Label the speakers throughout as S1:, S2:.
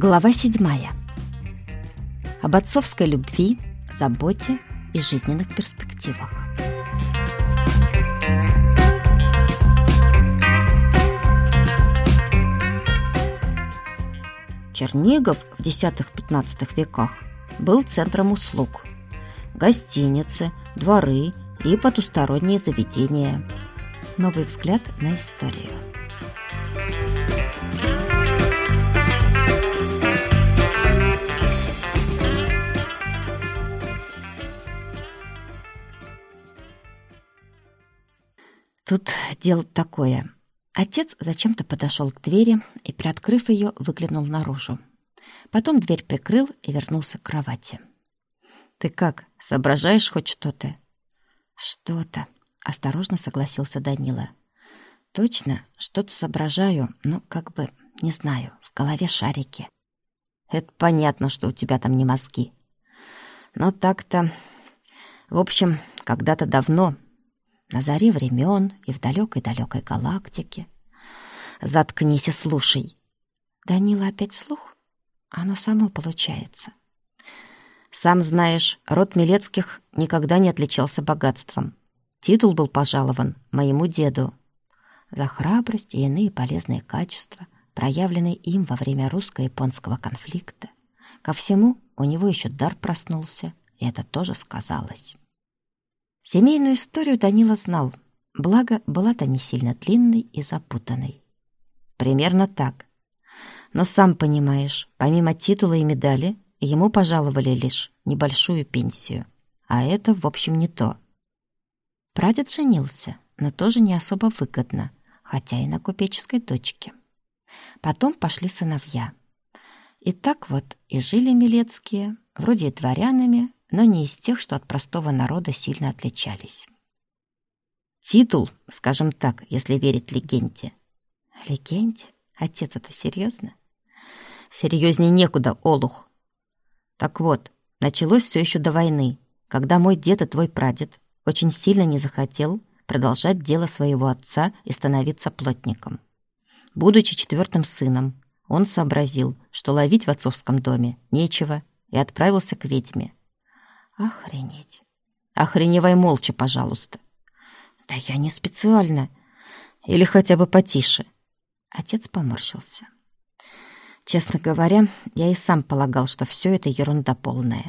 S1: Глава 7. Об отцовской любви, заботе и жизненных перспективах. Чернигов в X-XV веках был центром услуг. Гостиницы, дворы и потусторонние заведения. Новый взгляд на историю. Тут дело такое. Отец зачем-то подошел к двери и, приоткрыв ее, выглянул наружу. Потом дверь прикрыл и вернулся к кровати. «Ты как, соображаешь хоть что-то?» «Что-то», — осторожно согласился Данила. «Точно, что-то соображаю, но как бы, не знаю, в голове шарики». «Это понятно, что у тебя там не мозги. Но так-то... В общем, когда-то давно, на заре времен и в далекой-далекой галактике...» «Заткнись и слушай». «Данила, опять слух? Оно само получается». «Сам знаешь, род Милецких никогда не отличался богатством. Титул был пожалован моему деду за храбрость и иные полезные качества, проявленные им во время русско-японского конфликта. Ко всему, у него еще дар проснулся, и это тоже сказалось». Семейную историю Данила знал, благо была-то не сильно длинной и запутанной. Примерно так. Но сам понимаешь, помимо титула и медали, ему пожаловали лишь небольшую пенсию. А это, в общем, не то. Прадед женился, но тоже не особо выгодно, хотя и на купеческой дочке. Потом пошли сыновья. И так вот и жили Милецкие, вроде и дворянами, но не из тех, что от простого народа сильно отличались. Титул, скажем так, если верить легенде. Легенде? Отец, это серьезно? Серьезней некуда, олух. Так вот, началось все еще до войны, когда мой дед и твой прадед очень сильно не захотел продолжать дело своего отца и становиться плотником. Будучи 4-м сыном, он сообразил, что ловить в отцовском доме нечего, и отправился к ведьме. Охренеть. Охреневай молча, пожалуйста. Да я не специально. Или хотя бы потише. Отец поморщился. Честно говоря, я и сам полагал, что все это ерунда полная.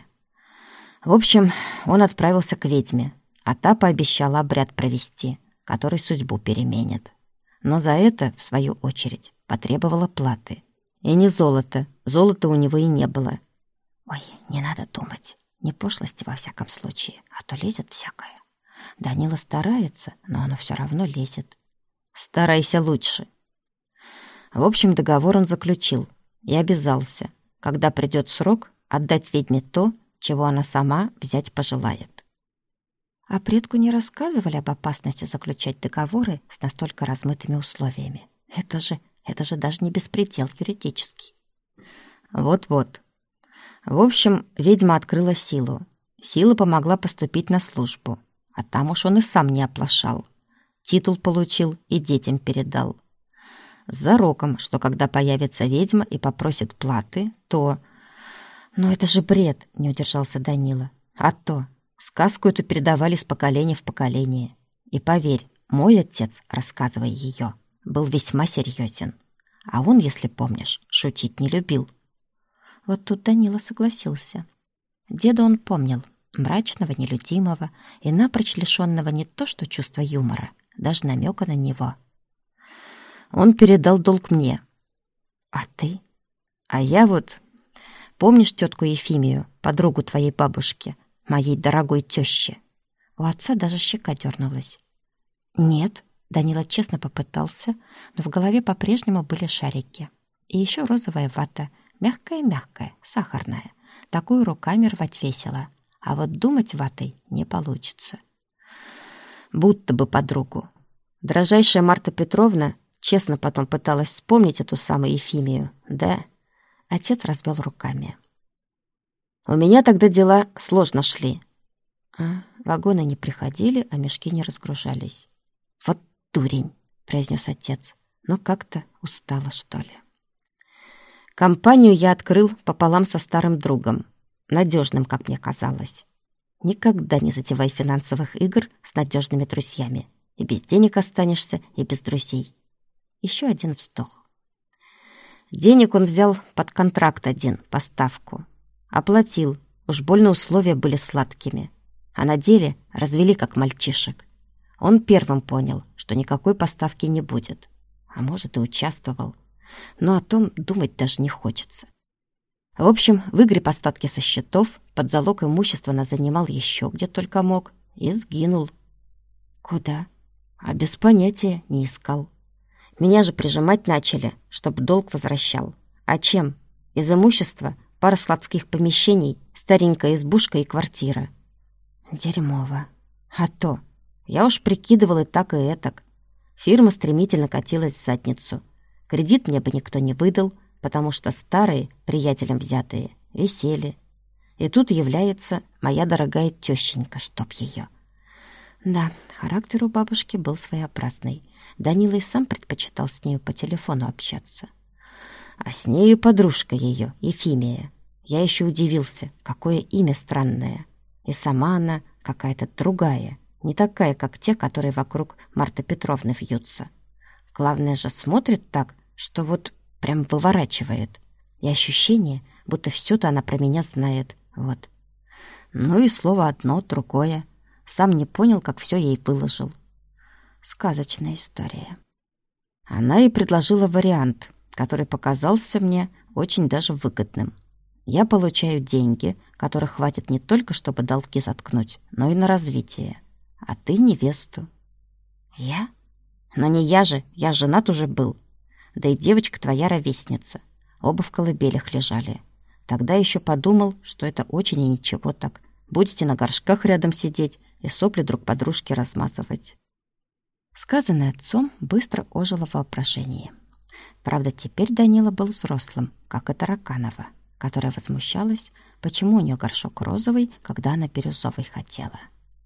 S1: В общем, он отправился к ведьме, а та пообещала обряд провести, который судьбу переменит. Но за это, в свою очередь, потребовала платы. И не золото. Золота у него и не было. Ой, не надо думать. Не пошлости во всяком случае, а то лезет всякое. Данила старается, но оно все равно лезет. Старайся лучше. В общем, договор он заключил и обязался, когда придет срок, отдать ведьме то, чего она сама взять пожелает. А предку не рассказывали об опасности заключать договоры с настолько размытыми условиями? Это же даже не беспредел юридический. Вот-вот. В общем, ведьма открыла силу. Сила помогла поступить на службу. А там уж он и сам не оплошал. Титул получил и детям передал. С зароком, что когда появится ведьма и попросит платы, то... «Ну это же бред!» — не удержался Данила. «А то! Сказку эту передавали с поколения в поколение. И поверь, мой отец, рассказывая ее, был весьма серьезен. А он, если помнишь, шутить не любил». Вот тут Данила согласился. Деда он помнил, мрачного, нелюдимого и напрочь лишенного не то что чувства юмора, даже намека на него. Он передал долг мне. А ты? А я вот... Помнишь тетку Ефимию, подругу твоей бабушки, моей дорогой тещи? У отца даже щека дернулась. Нет, Данила честно попытался, но в голове по-прежнему были шарики. И еще розовая вата, мягкая-мягкая, сахарная. Такую руками рвать весело, а вот думать ватой не получится. Будто бы подругу. Дрожайшая Марта Петровна честно потом пыталась вспомнить эту самую Ефимию, да? Отец развел руками. У меня тогда дела сложно шли. Вагоны не приходили, а мешки не разгружались. Вот дурень, произнес отец, но как-то устала, что ли. Компанию я открыл пополам со старым другом, надежным, как мне казалось. Никогда не затевай финансовых игр с надежными друзьями. И без денег останешься, и без друзей. Еще один вздох. Денег он взял под контракт один, поставку. Оплатил, уж больно условия были сладкими. А на деле развели как мальчишек. Он первым понял, что никакой поставки не будет. А может, и участвовал. Но о том думать даже не хочется. В общем, выгреб остатки со счетов, под залог имущества занимал еще где только мог и сгинул. Куда? А без понятия не искал. Меня же прижимать начали, чтобы долг возвращал. А чем? Из имущества пара складских помещений, старенькая избушка и квартира. Дерьмово. А то. Я уж прикидывал и так, и этак. Фирма стремительно катилась в задницу. Кредит мне бы никто не выдал, потому что старые, приятелям взятые, висели. И тут является моя дорогая тещенька, чтоб ее. Да, характер у бабушки был своеобразный. Данила и сам предпочитал с нею по телефону общаться. А с нею подружка ее, Ефимия. Я еще удивился, какое имя странное. И сама она какая-то другая, не такая, как те, которые вокруг Марты Петровны вьются. Главное же, смотрит так, что вот прям выворачивает. И ощущение, будто все-то она про меня знает. Вот. Ну и слово одно, другое. Сам не понял, как все ей выложил. Сказочная история. Она и предложила вариант, который показался мне очень даже выгодным. Я получаю деньги, которых хватит не только, чтобы долги заткнуть, но и на развитие. А ты невесту. Я? Но не я же, я женат уже был. Да и девочка твоя ровесница. Оба в колыбелях лежали. Тогда еще подумал, что это очень и ничего так. Будете на горшках рядом сидеть и сопли друг подружке размазывать. Сказанное отцом быстро ожило в воображении. Правда, теперь Данила был взрослым, как и Тараканова, которая возмущалась, почему у нее горшок розовый, когда она бирюзовый хотела.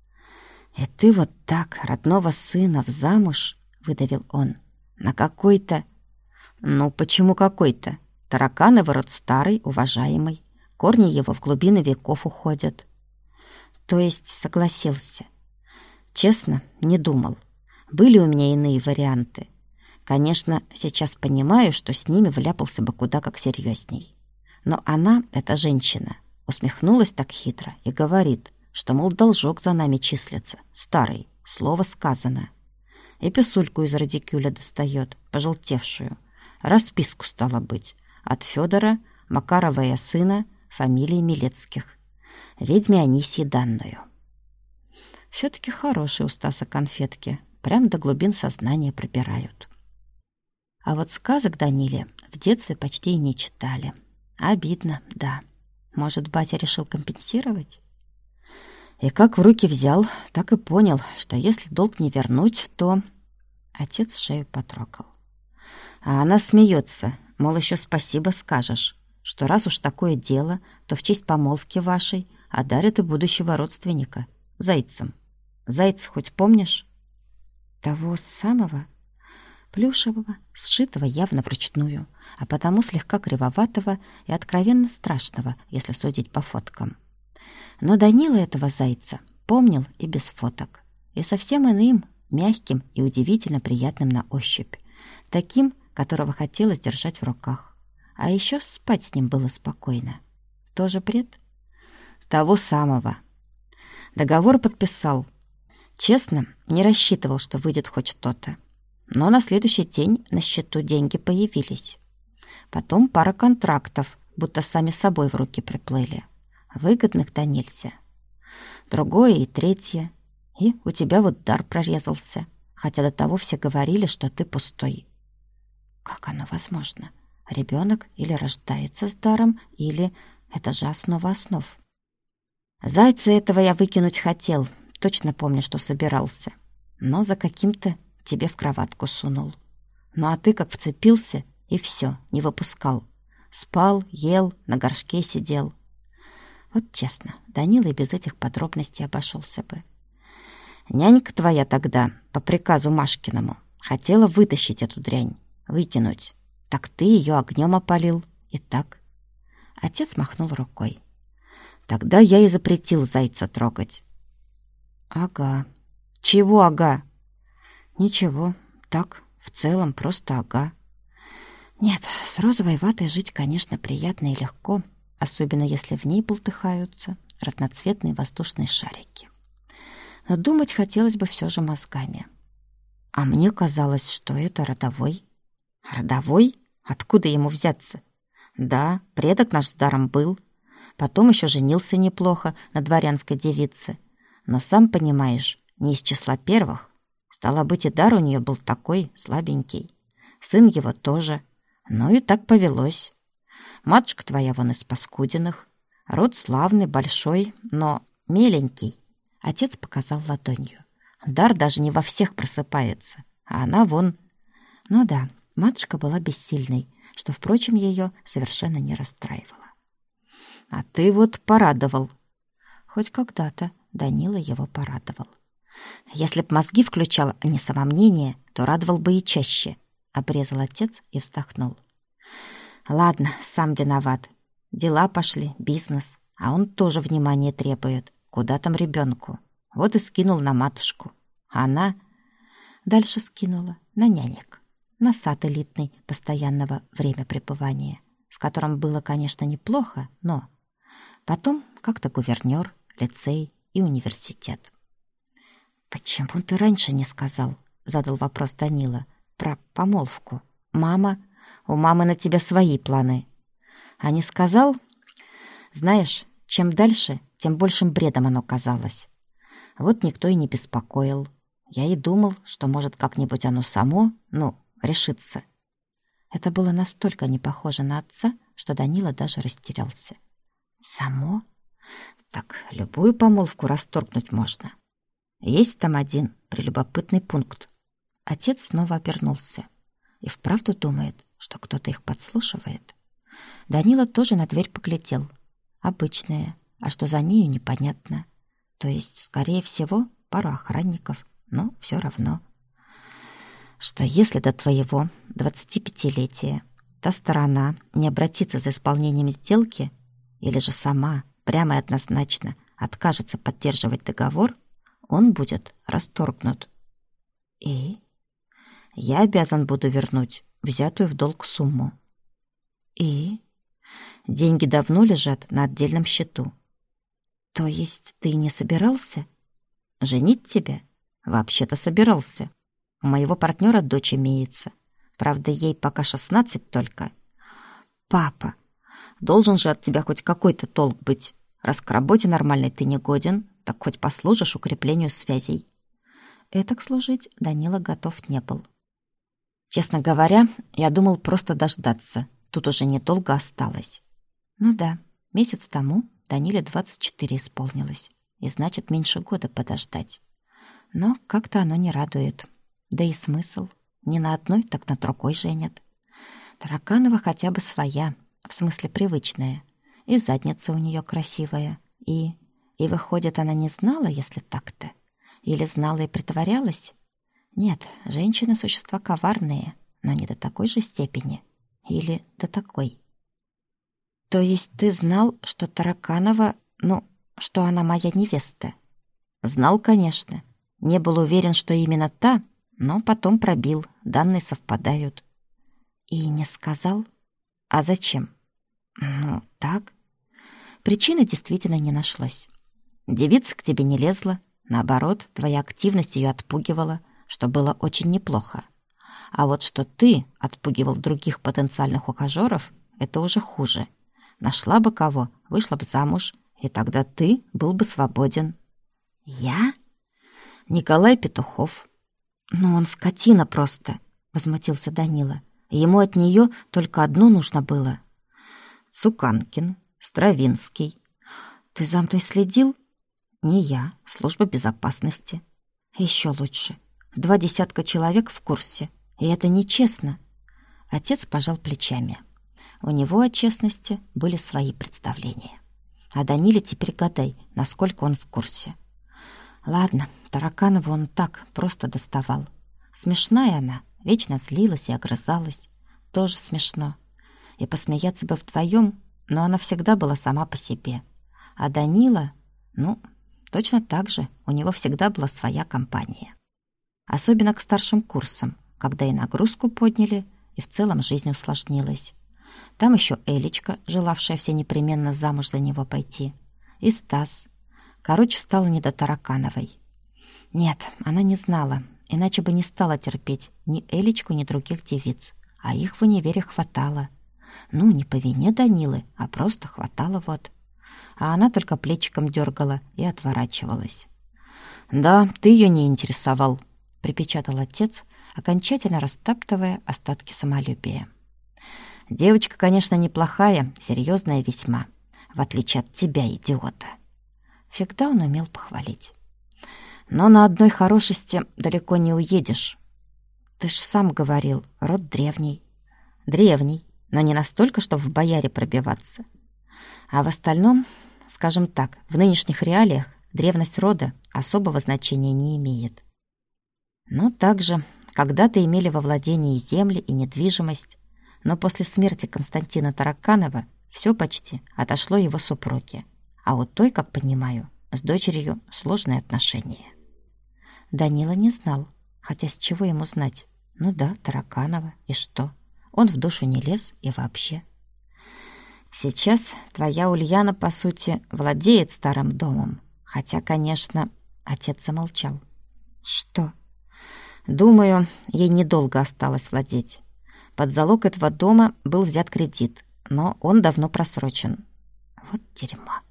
S1: «И ты вот так родного сына в замуж?» — выдавил он. «На какой-то...» «Ну, почему какой-то? Таракановый род старый, уважаемый. Корни его в глубины веков уходят». То есть согласился. Честно, не думал. Были у меня иные варианты. Конечно, сейчас понимаю, что с ними вляпался бы куда как серьезней. Но она, эта женщина, усмехнулась так хитро и говорит, что, мол, должок за нами числится, старый, слово сказано. И писульку из радикюля достает, пожелтевшую. Расписку, стало быть, от Федора, Макарова и сына, фамилии Милецких. Ведьме Анисьи данную. Все-таки хорошие у Стаса конфетки, прям до глубин сознания пробирают. А вот сказок Даниле в детстве почти и не читали. Обидно, да. Может, батя решил компенсировать? И как в руки взял, так и понял, что если долг не вернуть, то... Отец шею потрогал. А она смеется, мол, еще спасибо скажешь, что раз уж такое дело, то в честь помолвки вашей одарят и будущего родственника, зайцем. Зайца хоть помнишь? Того самого, плюшевого, сшитого явно вручную, а потому слегка кривоватого и откровенно страшного, если судить по фоткам. Но Данила этого зайца помнил и без фоток, и совсем иным, мягким и удивительно приятным на ощупь, таким, которого хотелось держать в руках. А еще спать с ним было спокойно. Тоже бред? Того самого. Договор подписал. Честно, не рассчитывал, что выйдет хоть что-то. Но на следующий день на счету деньги появились. Потом пара контрактов, будто сами собой в руки приплыли. Выгодных да нельзя. Другое и третье. И у тебя вот дар прорезался. Хотя до того все говорили, что ты пустой. Как оно возможно? Ребенок или рождается с даром, или это же основа основ. Зайца этого я выкинуть хотел. Точно помню, что собирался. Но за каким-то тебе в кроватку сунул. Ну а ты как вцепился, и все, не выпускал. Спал, ел, на горшке сидел. Вот честно, Данила и без этих подробностей обошелся бы. Нянька твоя тогда, по приказу Машкиному, хотела вытащить эту дрянь, выкинуть. Так ты ее огнем опалил И так. Отец махнул рукой. Тогда я и запретил зайца трогать. Ага. Чего ага? Ничего. Так, в целом, просто ага. Нет, с розовой ватой жить, конечно, приятно и легко, особенно если в ней болтыхаются разноцветные воздушные шарики. Но думать хотелось бы все же мозгами. А мне казалось, что это родовой. Родовой? Откуда ему взяться? Да, предок наш с даром был. Потом еще женился неплохо на дворянской девице. Но, сам понимаешь, не из числа первых. Стало быть, и дар у нее был такой, слабенький. Сын его тоже. Ну и так повелось. Матушка твоя вон из паскудиных. Род славный, большой, но меленький. Отец показал ладонью. Дар даже не во всех просыпается, а она вон... Ну да, матушка была бессильной, что, впрочем, ее совершенно не расстраивало. А ты вот порадовал. Хоть когда-то Данила его порадовал. Если б мозги включал, а не самомнение, то радовал бы и чаще. Обрезал отец и вздохнул. Ладно, сам виноват. Дела пошли, бизнес, а он тоже внимание требует. Куда там ребенку? Вот и скинул на матушку. А она дальше скинула на нянек. На сад элитный постоянного времяпребывания, в котором было, конечно, неплохо, но... Потом как-то гувернёр, лицей и университет. «Почему ты раньше не сказал?» — задал вопрос Данила. «Про помолвку. Мама... У мамы на тебя свои планы». А не сказал? Знаешь, чем дальше, тем большим бредом оно казалось. Вот никто и не беспокоил. Я и думал, что, может, как-нибудь оно само, решится. Это было настолько не похоже на отца, что Данила даже растерялся. Само? Так любую помолвку расторгнуть можно. Есть там один прелюбопытный пункт. Отец снова обернулся. И вправду думает, что кто-то их подслушивает. Данила тоже на дверь поглядел. Обычная, а что за нею, непонятно. То есть, скорее всего, пара охранников, но все равно. Что если до твоего 25-летия та сторона не обратится за исполнением сделки или же сама прямо и однозначно откажется поддерживать договор, он будет расторгнут. И я обязан буду вернуть взятую в долг сумму. И деньги давно лежат на отдельном счету. То есть ты не собирался? Женить тебя? Вообще-то собирался. У моего партнера дочь имеется. Правда, ей пока 16 только. Папа, должен же от тебя хоть какой-то толк быть. Раз к работе нормальной ты не годен, так хоть послужишь укреплению связей. Этак служить Данила готов не был. Честно говоря, я думал просто дождаться. Тут уже недолго осталось. Ну да, месяц тому Даниле 24 исполнилось. И значит, меньше года подождать. Но как-то оно не радует. Да и смысл. Не на одной, так на другой женят. Тараканова хотя бы своя, в смысле привычная. И задница у нее красивая. И выходит, она не знала, если так-то? Или знала и притворялась? Нет, женщины — существа коварные, но не до такой же степени. Или до такой. То есть ты знал, что Тараканова, что она моя невеста? Знал, конечно. Не был уверен, что именно та, но потом пробил, данные совпадают. И не сказал? А зачем? Так. Причины действительно не нашлось. Девица к тебе не лезла, наоборот, твоя активность ее отпугивала, что было очень неплохо. А вот что ты отпугивал других потенциальных ухажеров, это уже хуже. Нашла бы кого, вышла бы замуж, и тогда ты был бы свободен. Я? Николай Петухов. Он скотина просто, возмутился Данила. Ему от нее только одно нужно было. Цуканкин, Стравинский. Ты за мной следил? Не я, служба безопасности. Еще лучше. 20 человек в курсе. И это нечестно. Отец пожал плечами. У него о честности были свои представления. А Даниле теперь гадай, насколько он в курсе. Ладно, Тараканову он так просто доставал. Смешная она, вечно злилась и огрызалась. Тоже смешно. И посмеяться бы вдвоем, но она всегда была сама по себе. А Данила, точно так же, у него всегда была своя компания. Особенно к старшим курсам, когда и нагрузку подняли, и в целом жизнь усложнилась. Там еще Элечка, желавшая все непременно замуж за него пойти, и Стас. Короче, стало не до Таракановой. Нет, она не знала, иначе бы не стала терпеть ни Элечку, ни других девиц, а их в универе хватало. Не по вине Данилы, а просто хватало вот. А она только плечиком дергала и отворачивалась. «Да, ты ее не интересовал», — припечатал отец, окончательно растаптывая остатки самолюбия. «Девочка, конечно, неплохая, серьезная весьма, в отличие от тебя, идиота». Всегда он умел похвалить. «Но на одной хорошести далеко не уедешь. Ты ж сам говорил, род древний». «Древний, но не настолько, чтобы в бояре пробиваться. А в остальном, скажем так, в нынешних реалиях древность рода особого значения не имеет. Но также когда-то имели во владении и земли, и недвижимость, но после смерти Константина Тараканова все почти отошло его супруге, а у той, как понимаю, с дочерью сложные отношения». Данила не знал, хотя с чего ему знать? Тараканова, и что? Он в душу не лез и вообще. «Сейчас твоя Ульяна, по сути, владеет старым домом, хотя, конечно...» Отец замолчал. «Что?» «Думаю, ей недолго осталось владеть. Под залог этого дома был взят кредит, но он давно просрочен». Вот дерьмо.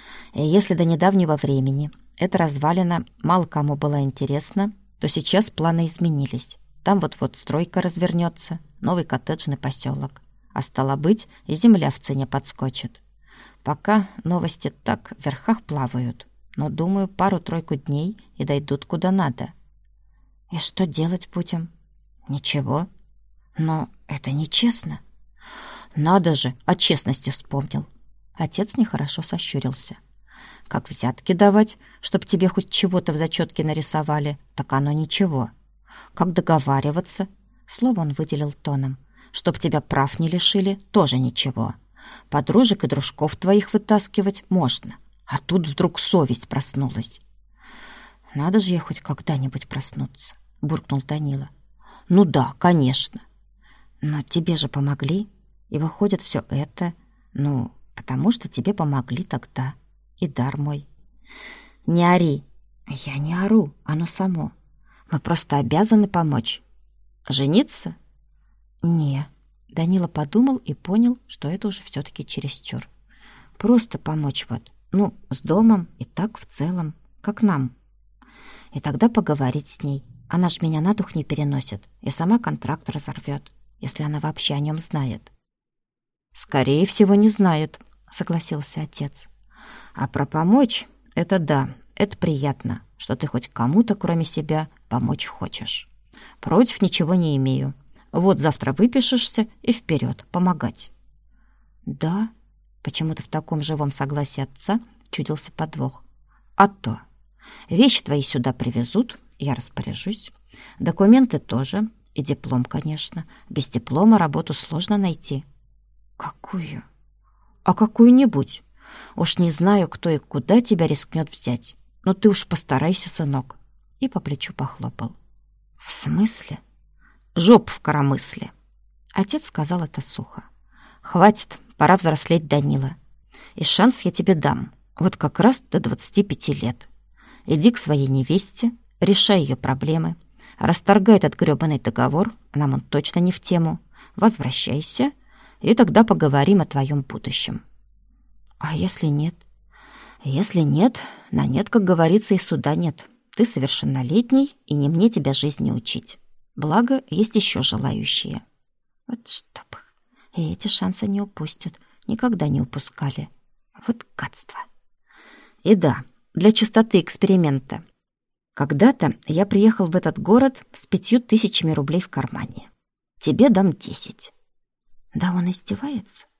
S1: И если до недавнего времени эта развалина мало кому была интересна, то сейчас планы изменились. Там вот-вот стройка развернется, новый коттеджный поселок. А стало быть, и земля в цене подскочит. Пока новости так в верхах плавают, но, думаю, пару-тройку дней и дойдут куда надо». «И что делать будем?» «Ничего. Но это нечестно». «Надо же, о честности вспомнил». Отец нехорошо сощурился. «Как взятки давать, чтоб тебе хоть чего-то в зачетке нарисовали, так оно ничего. Как договариваться?» Слово он выделил тоном. «Чтоб тебя прав не лишили, тоже ничего. Подружек и дружков твоих вытаскивать можно, а тут вдруг совесть проснулась». «Надо же ей хоть когда-нибудь проснуться», — буркнул Данила. «Ну да, конечно. Но тебе же помогли, и выходит все это, потому что тебе помогли тогда, и дар мой». «Не ори». «Я не ору, оно само. Мы просто обязаны помочь». «Жениться?» «Не». Данила подумал и понял, что это уже все-таки чересчур. «Просто помочь с домом и так в целом, как нам. И тогда поговорить с ней. Она ж меня на дух не переносит и сама контракт разорвет, если она вообще о нем знает». «Скорее всего, не знает», — согласился отец. «А про помочь — это да, это приятно, что ты хоть кому-то, кроме себя, помочь хочешь. Против ничего не имею. Вот завтра выпишешься и вперед помогать». «Да?» — почему-то в таком живом согласии отца чудился подвох. «А то. Вещи твои сюда привезут, я распоряжусь. Документы тоже, и диплом, конечно. Без диплома работу сложно найти». «Какую?» «А какую-нибудь. Уж не знаю, кто и куда тебя рискнет взять. Но ты уж постарайся, сынок». И по плечу похлопал. «В смысле?» «Жоп в коромысле». Отец сказал это сухо. «Хватит, пора взрослеть, Данила. И шанс я тебе дам, вот как раз до 25 лет. Иди к своей невесте, решай ее проблемы, расторгай этот грёбаный договор, нам он точно не в тему, возвращайся, и тогда поговорим о твоем будущем». «А если нет?» «Если нет, на нет, как говорится, и суда нет. Ты совершеннолетний, и не мне тебя жизни учить. Благо, есть еще желающие». Вот чтоб их. И эти шансы не упустят. Никогда не упускали. Вот гадство. И да, для чистоты эксперимента. Когда-то я приехал в этот город с 5000 рублей в кармане. Тебе дам 10. Да он издевается?